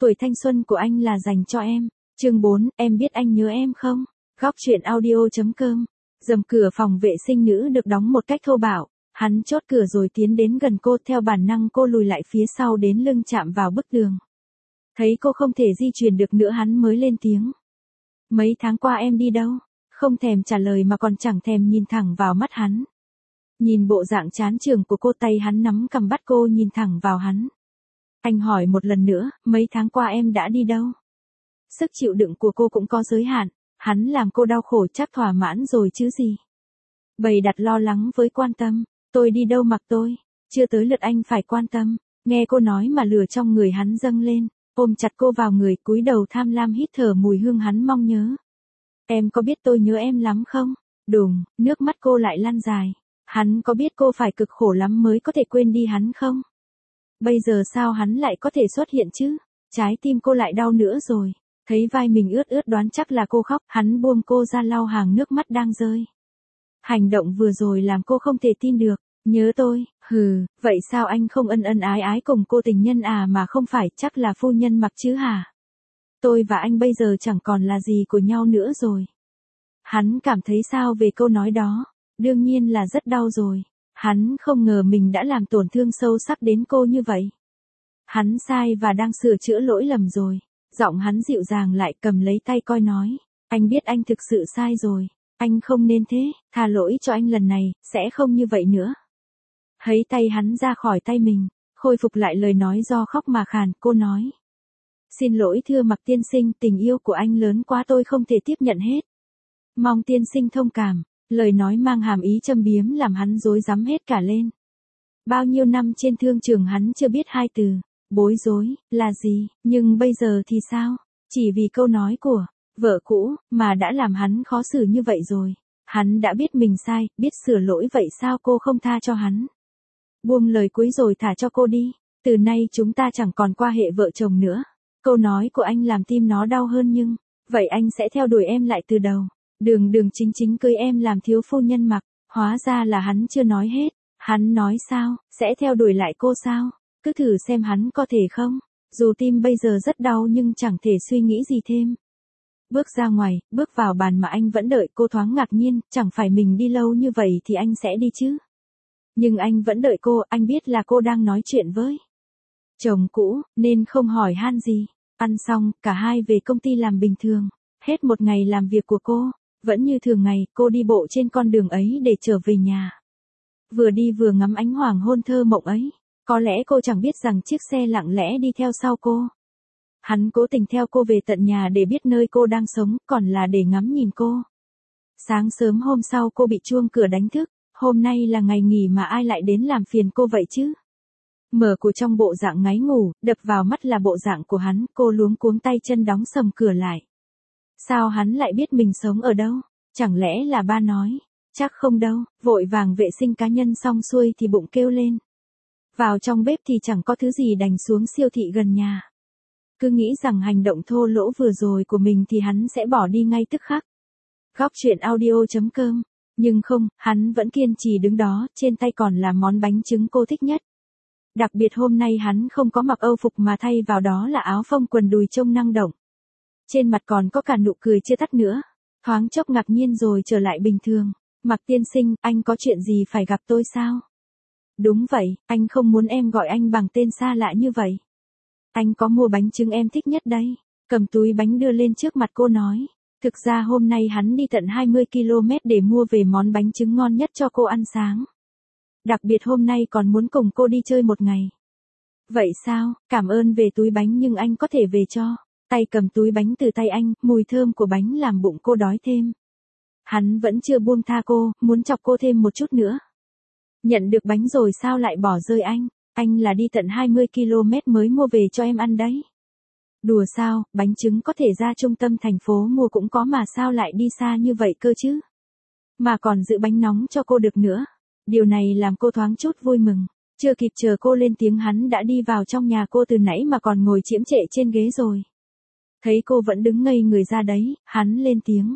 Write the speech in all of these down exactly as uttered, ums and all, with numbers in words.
tuổi thanh xuân của anh là dành cho em. Chương bốn, em biết anh nhớ em không? Góc truyện audio.com. Rầm cửa phòng vệ sinh nữ được đóng một cách thô bạo. Hắn chốt cửa rồi tiến đến gần cô, theo bản năng cô lùi lại phía sau đến lưng chạm vào bức tường. Thấy cô không thể di chuyển được nữa hắn mới lên tiếng. Mấy tháng qua em đi đâu? Không thèm trả lời mà còn chẳng thèm nhìn thẳng vào mắt hắn. Nhìn bộ dạng chán chường của cô, tay hắn nắm cầm bắt cô nhìn thẳng vào hắn. Anh hỏi một lần nữa, mấy tháng qua em đã đi đâu? Sức chịu đựng của cô cũng có giới hạn, hắn làm cô đau khổ chắc thỏa mãn rồi chứ gì. Bày đặt lo lắng với quan tâm, tôi đi đâu mặc tôi, chưa tới lượt anh phải quan tâm. Nghe cô nói mà lửa trong người hắn dâng lên, ôm chặt cô vào người, cúi đầu tham lam hít thở mùi hương hắn mong nhớ. Em có biết tôi nhớ em lắm không? Đùng, nước mắt cô lại lăn dài. Hắn có biết cô phải cực khổ lắm mới có thể quên đi hắn không? Bây giờ sao hắn lại có thể xuất hiện chứ? Trái tim cô lại đau nữa rồi. Thấy vai mình ướt ướt đoán chắc là cô khóc, hắn buông cô ra lau hàng nước mắt đang rơi. Hành động vừa rồi làm cô không thể tin được. Nhớ tôi, hừ, vậy sao anh không ân ân ái ái cùng cô tình nhân à mà không phải, chắc là phu nhân mặc chứ hả? Tôi và anh bây giờ chẳng còn là gì của nhau nữa rồi. Hắn cảm thấy sao về câu nói đó? Đương nhiên là rất đau rồi. Hắn không ngờ mình đã làm tổn thương sâu sắc đến cô như vậy. Hắn sai và đang sửa chữa lỗi lầm rồi. Giọng hắn dịu dàng lại cầm lấy tay coi nói. Anh biết anh thực sự sai rồi. Anh không nên thế, tha lỗi cho anh lần này, sẽ không như vậy nữa. Thấy tay hắn ra khỏi tay mình, khôi phục lại lời nói do khóc mà khàn, cô nói. Xin lỗi thưa Mạc tiên sinh, tình yêu của anh lớn quá tôi không thể tiếp nhận hết. Mong tiên sinh thông cảm, lời nói mang hàm ý châm biếm làm hắn rối rắm hết cả lên. Bao nhiêu năm trên thương trường hắn chưa biết hai từ, bối rối, là gì, nhưng bây giờ thì sao? Chỉ vì câu nói của vợ cũ mà đã làm hắn khó xử như vậy rồi. Hắn đã biết mình sai, biết sửa lỗi, vậy sao cô không tha cho hắn? Buông lời cuối rồi thả cho cô đi. Từ nay chúng ta chẳng còn qua hệ vợ chồng nữa. Câu nói của anh làm tim nó đau hơn nhưng, vậy anh sẽ theo đuổi em lại từ đầu. Đường đường chính chính cưới em làm thiếu phu nhân mặc. Hóa ra là hắn chưa nói hết. Hắn nói sao, sẽ theo đuổi lại cô sao? Cứ thử xem hắn có thể không? Dù tim bây giờ rất đau nhưng chẳng thể suy nghĩ gì thêm. Bước ra ngoài, bước vào bàn mà anh vẫn đợi, cô thoáng ngạc nhiên, chẳng phải mình đi lâu như vậy thì anh sẽ đi chứ. Nhưng anh vẫn đợi cô, anh biết là cô đang nói chuyện với chồng cũ, nên không hỏi han gì. Ăn xong, cả hai về công ty làm bình thường. Hết một ngày làm việc của cô, vẫn như thường ngày, cô đi bộ trên con đường ấy để trở về nhà. Vừa đi vừa ngắm ánh hoàng hôn thơ mộng ấy. Có lẽ cô chẳng biết rằng chiếc xe lặng lẽ đi theo sau cô. Hắn cố tình theo cô về tận nhà để biết nơi cô đang sống, còn là để ngắm nhìn cô. Sáng sớm hôm sau cô bị chuông cửa đánh thức. Hôm nay là ngày nghỉ mà ai lại đến làm phiền cô vậy chứ? Mở của trong bộ dạng ngáy ngủ, đập vào mắt là bộ dạng của hắn, cô luống cuống tay chân đóng sầm cửa lại. Sao hắn lại biết mình sống ở đâu? Chẳng lẽ là ba nói? Chắc không đâu, vội vàng vệ sinh cá nhân xong xuôi thì bụng kêu lên. Vào trong bếp thì chẳng có thứ gì đành xuống siêu thị gần nhà. Cứ nghĩ rằng hành động thô lỗ vừa rồi của mình thì hắn sẽ bỏ đi ngay tức khắc. Góc truyện audio.com. Nhưng không, hắn vẫn kiên trì đứng đó, trên tay còn là món bánh trứng cô thích nhất. Đặc biệt hôm nay hắn không có mặc âu phục mà thay vào đó là áo phông quần đùi trông năng động. Trên mặt còn có cả nụ cười chưa tắt nữa. Thoáng chốc ngạc nhiên rồi trở lại bình thường. Mạc tiên sinh, anh có chuyện gì phải gặp tôi sao? Đúng vậy, anh không muốn em gọi anh bằng tên xa lạ như vậy. Anh có mua bánh trứng em thích nhất đây. Cầm túi bánh đưa lên trước mặt cô nói. Thực ra hôm nay hắn đi tận hai mươi ki lô mét để mua về món bánh trứng ngon nhất cho cô ăn sáng. Đặc biệt hôm nay còn muốn cùng cô đi chơi một ngày. Vậy sao, cảm ơn về túi bánh nhưng anh có thể về cho. Tay cầm túi bánh từ tay anh, mùi thơm của bánh làm bụng cô đói thêm. Hắn vẫn chưa buông tha cô, muốn chọc cô thêm một chút nữa. Nhận được bánh rồi sao lại bỏ rơi anh? Anh là đi tận hai mươi ki lô mét mới mua về cho em ăn đấy. Đùa sao, bánh trứng có thể ra trung tâm thành phố mua cũng có mà sao lại đi xa như vậy cơ chứ? Mà còn giữ bánh nóng cho cô được nữa. Điều này làm cô thoáng chút vui mừng. Chưa kịp chờ cô lên tiếng hắn đã đi vào trong nhà cô từ nãy mà còn ngồi chiếm trệ trên ghế rồi. Thấy cô vẫn đứng ngây người ra đấy, hắn lên tiếng.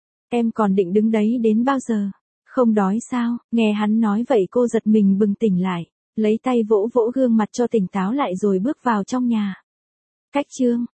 Em còn định đứng đấy đến bao giờ? Không đói sao? Nghe hắn nói vậy cô giật mình bừng tỉnh lại. Lấy tay vỗ vỗ gương mặt cho tỉnh táo lại rồi bước vào trong nhà. Cách chương